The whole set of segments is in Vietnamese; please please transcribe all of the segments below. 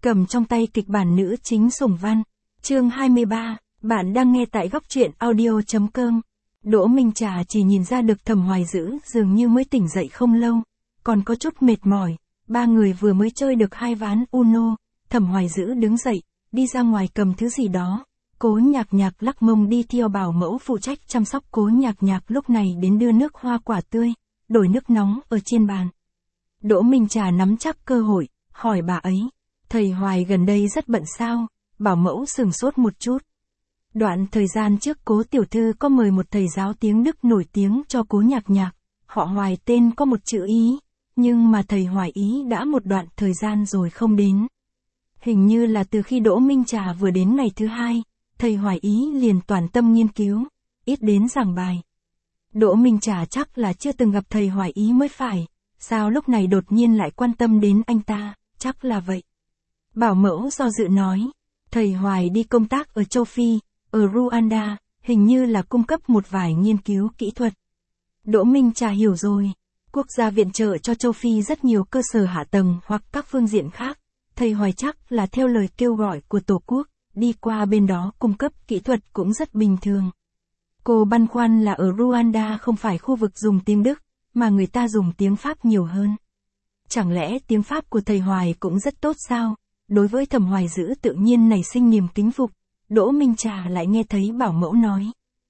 cầm trong tay kịch bản nữ chính Sủng Văn. Chương 23, bạn đang nghe tại góc truyện audio.com. Đỗ Minh Trà chỉ nhìn ra được Thẩm Hoài Dữ dường như mới tỉnh dậy không lâu, còn có chút mệt mỏi. Ba người vừa mới chơi được 2 ván Uno, Thẩm Hoài Dữ đứng dậy, đi ra ngoài cầm thứ gì đó. Cố Nhạc Nhạc lắc mông đi theo bảo mẫu phụ trách chăm sóc. Cố Nhạc Nhạc lúc này đến đưa nước hoa quả tươi, đổi nước nóng ở trên bàn. Đỗ Minh Trà nắm chắc cơ hội, hỏi bà ấy, thầy Hoài gần đây rất bận sao? Bảo mẫu sửng sốt một chút. Đoạn thời gian trước Cố tiểu thư có mời một thầy giáo tiếng Đức nổi tiếng cho Cố Nhạc Nhạc, họ Hoài tên có một chữ Ý, nhưng mà thầy Hoài Ý đã một đoạn thời gian rồi không đến. Hình như là từ khi Đỗ Minh Trà vừa đến ngày thứ 2, thầy Hoài Ý liền toàn tâm nghiên cứu, ít đến giảng bài. Đỗ Minh Trà chắc là chưa từng gặp thầy Hoài Ý mới phải, sao lúc này đột nhiên lại quan tâm đến anh ta, chắc là vậy. Bảo mẫu do dự nói, thầy Hoài đi công tác ở châu Phi, ở Rwanda, hình như là cung cấp một vài nghiên cứu kỹ thuật. Đỗ Minh Trà hiểu rồi, quốc gia viện trợ cho châu Phi rất nhiều cơ sở hạ tầng hoặc các phương diện khác, thầy Hoài chắc là theo lời kêu gọi của Tổ quốc, đi qua bên đó cung cấp kỹ thuật cũng rất bình thường. Cô băn khoăn là ở Rwanda không phải khu vực dùng tiếng Đức, mà người ta dùng tiếng Pháp nhiều hơn. Chẳng lẽ tiếng Pháp của thầy Hoài cũng rất tốt sao? Đối với Thẩm Hoài Dữ tự nhiên nảy sinh niềm kính phục. Đỗ Minh Trà lại nghe thấy bảo mẫu nói,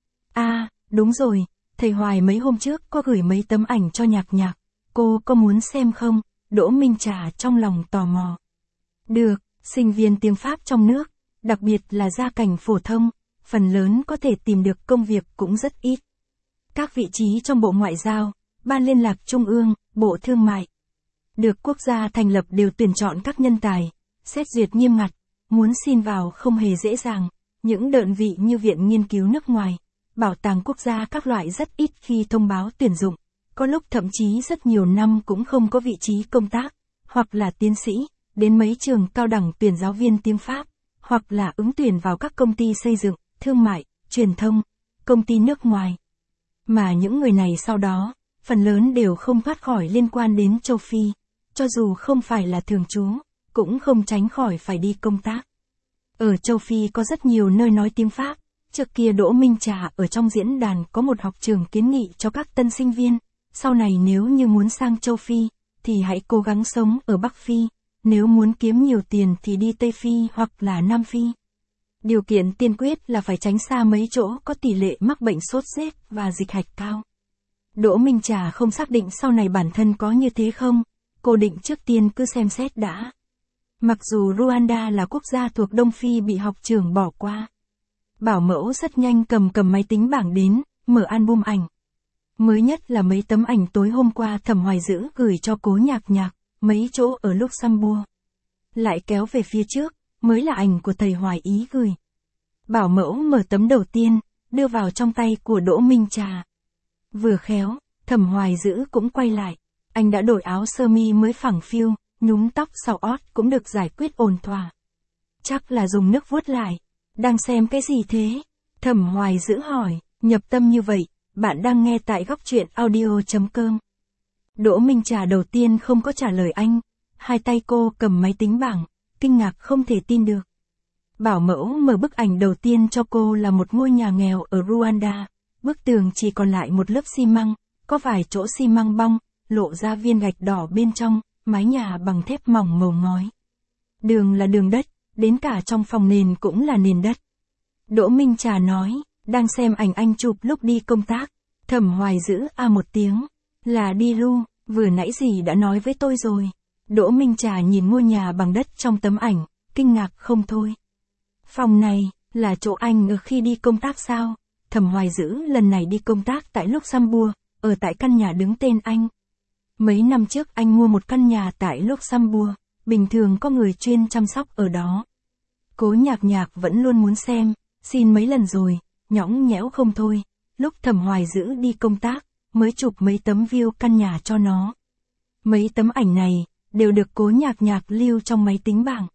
đúng rồi, thầy Hoài mấy hôm trước có gửi mấy tấm ảnh cho Nhạc Nhạc, cô có muốn xem không? Đỗ Minh Trà trong lòng tò mò. Được, sinh viên tiếng Pháp trong nước, đặc biệt là gia cảnh phổ thông, phần lớn có thể tìm được công việc cũng rất ít. Các vị trí trong Bộ Ngoại giao, Ban Liên lạc Trung ương, Bộ Thương mại, được quốc gia thành lập đều tuyển chọn các nhân tài, xét duyệt nghiêm ngặt, muốn xin vào không hề dễ dàng. Những đơn vị như Viện Nghiên cứu nước ngoài, Bảo tàng quốc gia các loại rất ít khi thông báo tuyển dụng, có lúc thậm chí rất nhiều năm cũng không có vị trí công tác, hoặc là tiến sĩ, đến mấy trường cao đẳng tuyển giáo viên tiếng Pháp, hoặc là ứng tuyển vào các công ty xây dựng, thương mại, truyền thông, công ty nước ngoài. Mà những người này sau đó, phần lớn đều không thoát khỏi liên quan đến châu Phi, cho dù không phải là thường trú, cũng không tránh khỏi phải đi công tác. Ở châu Phi có rất nhiều nơi nói tiếng Pháp, trước kia Đỗ Minh Trà ở trong diễn đàn có một học trường kiến nghị cho các tân sinh viên, sau này nếu như muốn sang châu Phi, thì hãy cố gắng sống ở Bắc Phi, nếu muốn kiếm nhiều tiền thì đi Tây Phi hoặc là Nam Phi. Điều kiện tiên quyết là phải tránh xa mấy chỗ có tỷ lệ mắc bệnh sốt rét và dịch hạch cao. Đỗ Minh Trà không xác định sau này bản thân có như thế không, cô định trước tiên cứ xem xét đã. Mặc dù Rwanda là quốc gia thuộc Đông Phi bị học trường bỏ qua. Bảo mẫu rất nhanh cầm máy tính bảng đến, mở album ảnh. Mới nhất là mấy tấm ảnh tối hôm qua Thẩm Hoài Dữ gửi cho Cố Nhạc Nhạc, mấy chỗ ở Luxembourg. Lại kéo về phía trước, mới là ảnh của thầy Hoài Ý gửi. Bảo mẫu mở tấm đầu tiên, đưa vào trong tay của Đỗ Minh Trà. Vừa khéo, Thẩm Hoài Dữ cũng quay lại. Anh đã đổi áo sơ mi mới phẳng phiu, nhúm tóc sau ót cũng được giải quyết ổn thỏa. Chắc là dùng nước vuốt lại. Đang xem cái gì thế? Thẩm Hoài Dữ hỏi, nhập tâm như vậy, bạn đang nghe tại góc truyện audio.com. Đỗ Minh Trà đầu tiên không có trả lời anh, hai tay cô cầm máy tính bảng, kinh ngạc không thể tin được. Bảo mẫu mở bức ảnh đầu tiên cho cô là một ngôi nhà nghèo ở Rwanda, bức tường chỉ còn lại một lớp xi măng, có vài chỗ xi măng bong, lộ ra viên gạch đỏ bên trong, mái nhà bằng thép mỏng màu ngói. Đường là đường đất, đến cả trong phòng nền cũng là nền đất. Đỗ Minh Trà nói, đang xem ảnh anh chụp lúc đi công tác. Thẩm Hoài Dữ một tiếng, là đi ru, vừa nãy gì đã nói với tôi rồi. Đỗ Minh Trà nhìn ngôi nhà bằng đất trong tấm ảnh, kinh ngạc không thôi. Phòng này, là chỗ anh ở khi đi công tác sao? Thẩm Hoài Dữ lần này đi công tác tại Luxembourg, ở tại căn nhà đứng tên anh. Mấy năm trước anh mua một căn nhà tại Luxembourg, bình thường có người chuyên chăm sóc ở đó. Cố Nhạc Nhạc vẫn luôn muốn xem, xin mấy lần rồi, nhõng nhẽo không thôi. Lúc Thẩm Hoài Dữ đi công tác, mới chụp mấy tấm view căn nhà cho nó. Mấy tấm ảnh này, đều được Cố Nhạc Nhạc lưu trong máy tính bảng.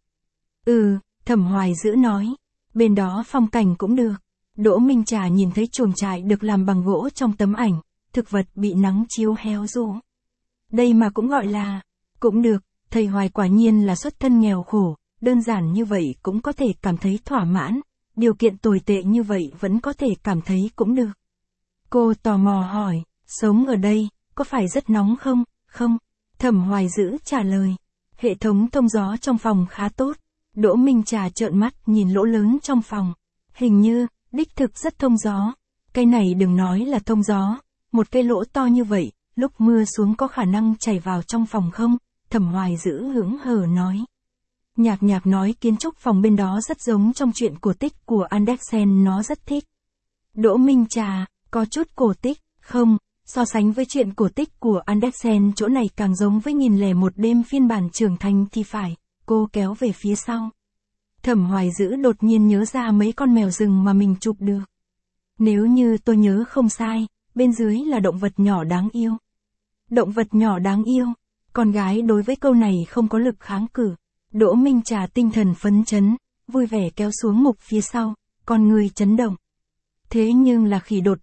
Thẩm Hoài Dữ nói, bên đó phong cảnh cũng được. Đỗ Minh Trà nhìn thấy chuồng trại được làm bằng gỗ trong tấm ảnh, thực vật bị nắng chiếu héo rũ. Đây mà cũng gọi là, cũng được, thầy Hoài quả nhiên là xuất thân nghèo khổ, đơn giản như vậy cũng có thể cảm thấy thỏa mãn, điều kiện tồi tệ như vậy vẫn có thể cảm thấy cũng được. Cô tò mò hỏi, sống ở đây, có phải rất nóng không? Không. Thẩm Hoài Dữ trả lời. Hệ thống thông gió trong phòng khá tốt. Đỗ Minh Trà trợn mắt nhìn lỗ lớn trong phòng. Hình như, đích thực rất thông gió. Cái này đừng nói là thông gió. Một cái lỗ to như vậy, lúc mưa xuống có khả năng chảy vào trong phòng không? Thẩm Hoài Dữ hững hờ nói. Nhạc Nhạc nói kiến trúc phòng bên đó rất giống trong truyện cổ tích của Andersen, nó rất thích. Đỗ Minh Trà, có chút cổ tích, không, so sánh với chuyện cổ tích của Andersen chỗ này càng giống với 1001 đêm phiên bản trưởng thành thì phải, cô kéo về phía sau. Thẩm Hoài Dữ đột nhiên nhớ ra mấy con mèo rừng mà mình chụp được. Nếu như tôi nhớ không sai, bên dưới là động vật nhỏ đáng yêu. Động vật nhỏ đáng yêu, con gái đối với câu này không có lực kháng cự. Đỗ Minh Trà tinh thần phấn chấn, vui vẻ kéo xuống mục phía sau, con người chấn động. Thế nhưng là khỉ đột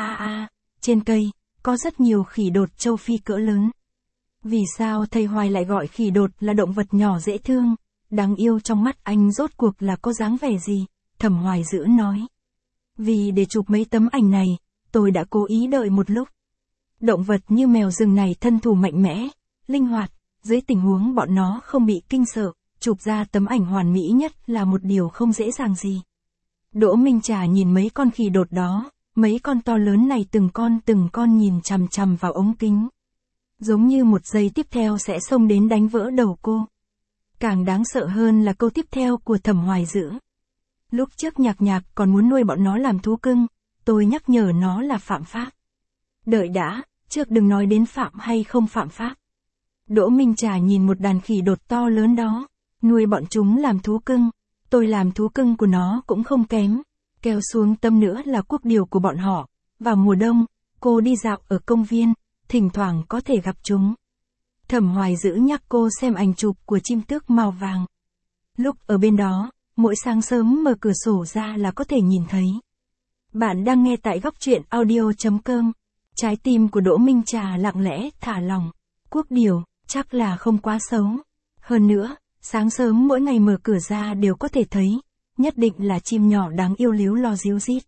trên cây, có rất nhiều khỉ đột châu Phi cỡ lớn. Vì sao thầy Hoài lại gọi khỉ đột là động vật nhỏ dễ thương, đáng yêu trong mắt anh rốt cuộc là có dáng vẻ gì? Thẩm Hoài Dữ nói. Vì để chụp mấy tấm ảnh này, tôi đã cố ý đợi một lúc. Động vật như mèo rừng này thân thủ mạnh mẽ, linh hoạt, dưới tình huống bọn nó không bị kinh sợ, chụp ra tấm ảnh hoàn mỹ nhất là một điều không dễ dàng gì. Đỗ Minh Trà nhìn mấy con khỉ đột đó, mấy con to lớn này từng con nhìn chằm chằm vào ống kính. Giống như một giây tiếp theo sẽ xông đến đánh vỡ đầu cô. Càng đáng sợ hơn là câu tiếp theo của Thẩm Hoài Dữ. Lúc trước Nhạc Nhạc còn muốn nuôi bọn nó làm thú cưng, tôi nhắc nhở nó là phạm pháp. Đợi đã, trước đừng nói đến phạm hay không phạm pháp. Đỗ Minh Trà nhìn một đàn khỉ đột to lớn đó, nuôi bọn chúng làm thú cưng, tôi làm thú cưng của nó cũng không kém, kéo xuống tâm nữa là quốc điều của bọn họ. Vào mùa đông, cô đi dạo ở công viên, thỉnh thoảng có thể gặp chúng. Thẩm Hoài Dữ nhắc cô xem ảnh chụp của chim tước màu vàng. Lúc ở bên đó, mỗi sáng sớm mở cửa sổ ra là có thể nhìn thấy. Bạn đang nghe tại góc truyện audio.com. Trái tim của Đỗ Minh Trà lặng lẽ thả lỏng. Quốc điều, chắc là không quá xấu. Hơn nữa, sáng sớm mỗi ngày mở cửa ra đều có thể thấy. Nhất định là chim nhỏ đáng yêu líu lo ríu rít.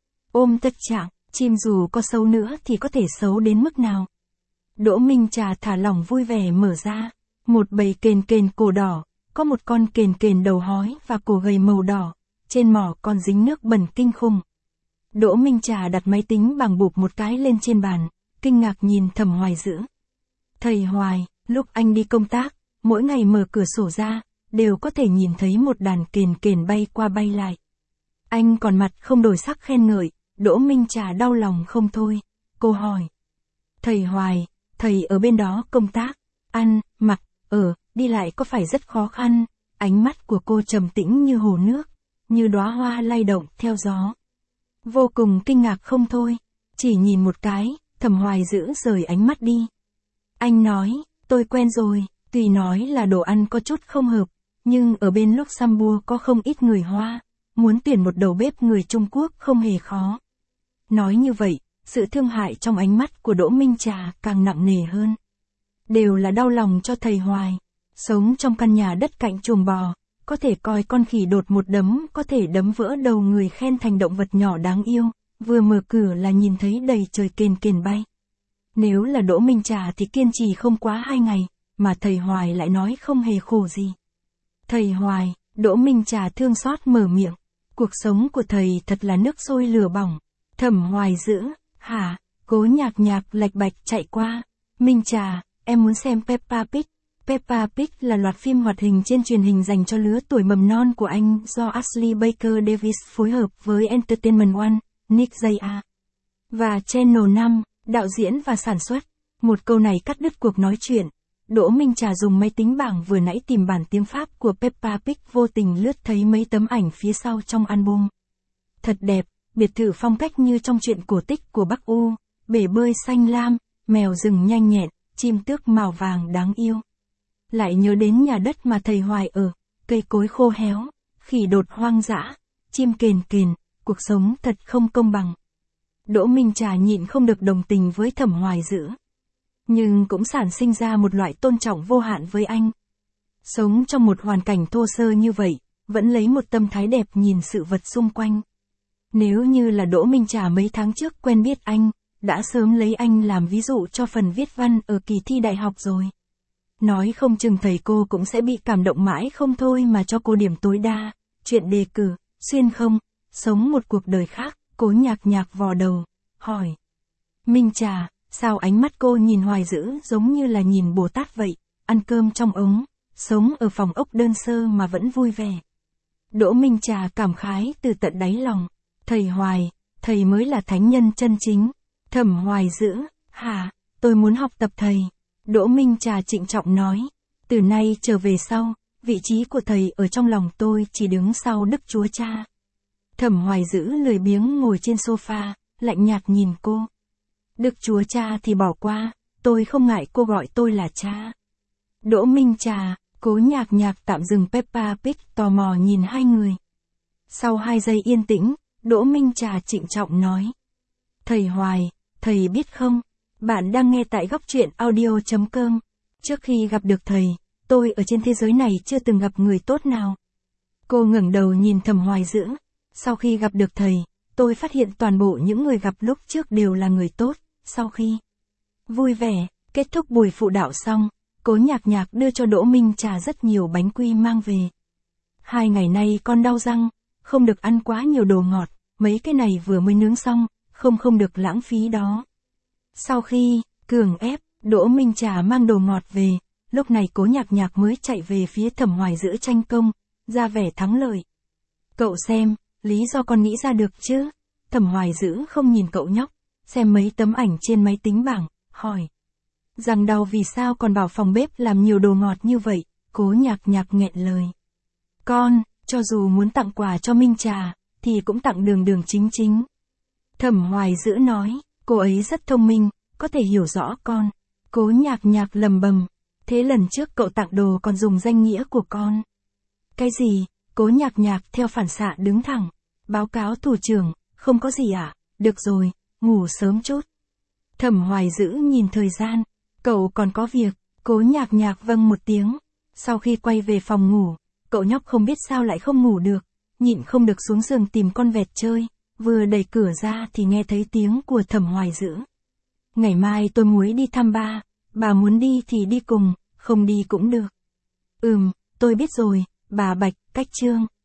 Ôm tất trạng, chim dù có xấu nữa thì có thể xấu đến mức nào. Đỗ Minh Trà thả lỏng vui vẻ mở ra. Một bầy kền kền cổ đỏ, có một con kền kền đầu hói và cổ gầy màu đỏ. Trên mỏ còn dính nước bẩn kinh khủng. Đỗ Minh Trà đặt máy tính bằng bụp một cái lên trên bàn, kinh ngạc nhìn Thẩm Hoài Dữ. Thầy Hoài, lúc anh đi công tác, mỗi ngày mở cửa sổ ra, đều có thể nhìn thấy một đàn kền kền bay qua bay lại. Anh còn mặt không đổi sắc khen ngợi. Đỗ Minh Trà đau lòng không thôi. Cô hỏi. Thầy Hoài, thầy ở bên đó công tác, ăn, mặc, ở, đi lại có phải rất khó khăn? Ánh mắt của cô trầm tĩnh như hồ nước, như đóa hoa lay động theo gió. Vô cùng kinh ngạc không thôi. Chỉ nhìn một cái, Thẩm Hoài Dữ rời ánh mắt đi. Anh nói, tôi quen rồi, tuy nói là đồ ăn có chút không hợp, nhưng ở bên Luxembourg có không ít người Hoa, muốn tuyển một đầu bếp người Trung Quốc không hề khó. Nói như vậy, sự thương hại trong ánh mắt của Đỗ Minh Trà càng nặng nề hơn. Đều là đau lòng cho thầy Hoài. Sống trong căn nhà đất cạnh chuồng bò, có thể coi con khỉ đột một đấm có thể đấm vỡ đầu người khen thành động vật nhỏ đáng yêu, vừa mở cửa là nhìn thấy đầy trời kền kền bay. Nếu là Đỗ Minh Trà thì kiên trì không quá 2 ngày, mà thầy Hoài lại nói không hề khổ gì. Thầy Hoài, Đỗ Minh Trà thương xót mở miệng. Cuộc sống của thầy thật là nước sôi lửa bỏng. Thẩm Hoài Dữ, hả? Cố Nhạc Nhạc lạch bạch chạy qua. Minh Trà, em muốn xem Peppa Pig. Peppa Pig là loạt phim hoạt hình trên truyền hình dành cho lứa tuổi mầm non của Anh do Ashley Baker Davis phối hợp với Entertainment One, Nick J.A. và Channel 5, đạo diễn và sản xuất. Một câu này cắt đứt cuộc nói chuyện. Đỗ Minh Trà dùng máy tính bảng vừa nãy tìm bản tiếng Pháp của Peppa Pig, vô tình lướt thấy mấy tấm ảnh phía sau trong album. Thật đẹp, biệt thự phong cách như trong truyện cổ tích của Bắc U, bể bơi xanh lam, mèo rừng nhanh nhẹn, chim tước màu vàng đáng yêu. Lại nhớ đến nhà đất mà thầy Hoài ở, cây cối khô héo, khỉ đột hoang dã, chim kền kền, cuộc sống thật không công bằng. Đỗ Minh Trà nhịn không được đồng tình với Thẩm Hoài Dữ. Nhưng cũng sản sinh ra một loại tôn trọng vô hạn với anh. Sống trong một hoàn cảnh thô sơ như vậy, vẫn lấy một tâm thái đẹp nhìn sự vật xung quanh. Nếu như là Đỗ Minh Trà mấy tháng trước quen biết anh, đã sớm lấy anh làm ví dụ cho phần viết văn ở kỳ thi đại học rồi. Nói không chừng thầy cô cũng sẽ bị cảm động mãi không thôi mà cho cô điểm tối đa. Chuyện đề cử, xuyên không, sống một cuộc đời khác, Cố Nhạc Nhạc vò đầu, hỏi. Minh Trà, sao ánh mắt cô nhìn Hoài Dữ giống như là nhìn Bồ Tát vậy, ăn cơm trong ống, sống ở phòng ốc đơn sơ mà vẫn vui vẻ. Đỗ Minh Trà cảm khái từ tận đáy lòng. Thầy Hoài, thầy mới là thánh nhân chân chính. Thẩm Hoài Dữ, hả, tôi muốn học tập thầy. Đỗ Minh Trà trịnh trọng nói. Từ nay trở về sau, vị trí của thầy ở trong lòng tôi chỉ đứng sau Đức Chúa Cha. Thẩm Hoài Dữ lười biếng ngồi trên sofa, lạnh nhạt nhìn cô. Đức Chúa Cha thì bỏ qua, tôi không ngại cô gọi tôi là cha. Đỗ Minh Trà, Cố Nhạc Nhạc tạm dừng Peppa Pig tò mò nhìn hai người. Sau 2 giây yên tĩnh, Đỗ Minh Trà trịnh trọng nói. Thầy Hoài, thầy biết không, bạn đang nghe tại góc truyện audio.com. Trước khi gặp được thầy, tôi ở trên thế giới này chưa từng gặp người tốt nào. Cô ngẩng đầu nhìn Thẩm Hoài Dữ. Sau khi gặp được thầy, tôi phát hiện toàn bộ những người gặp lúc trước đều là người tốt. Sau khi vui vẻ, kết thúc buổi phụ đạo xong, Cố Nhạc Nhạc đưa cho Đỗ Minh Trà rất nhiều bánh quy mang về. 2 ngày nay con đau răng, không được ăn quá nhiều đồ ngọt, mấy cái này vừa mới nướng xong, không được lãng phí đó. Sau khi cường ép, Đỗ Minh Trà mang đồ ngọt về, lúc này Cố Nhạc Nhạc mới chạy về phía Thẩm Hoài Dữ tranh công, ra vẻ thắng lợi. Cậu xem, lý do con nghĩ ra được chứ? Thẩm Hoài Dữ không nhìn cậu nhóc, xem mấy tấm ảnh trên máy tính bảng, hỏi. Rằng đau vì sao còn bảo phòng bếp làm nhiều đồ ngọt như vậy, Cố Nhạc Nhạc nghẹn lời. Con, cho dù muốn tặng quà cho Minh Trà, thì cũng tặng Đường Đường Chính Chính. Thẩm Hoài Dữ nói, cô ấy rất thông minh, có thể hiểu rõ con. Cố Nhạc Nhạc lầm bầm, thế lần trước cậu tặng đồ còn dùng danh nghĩa của con. Cái gì? Cố Nhạc Nhạc theo phản xạ đứng thẳng. Báo cáo thủ trưởng, không có gì ạ, được rồi, ngủ sớm chút. Thẩm Hoài Dữ nhìn thời gian, cậu còn có việc. Cố Nhạc Nhạc vâng một tiếng. Sau khi quay về phòng ngủ, cậu nhóc không biết sao lại không ngủ được, nhịn không được xuống giường tìm con vẹt chơi, vừa đẩy cửa ra thì nghe thấy tiếng của Thẩm Hoài Dữ. Ngày mai tôi muốn đi thăm ba, bà muốn đi thì đi cùng, không đi cũng được. Tôi biết rồi, bà Bạch, cách Trương.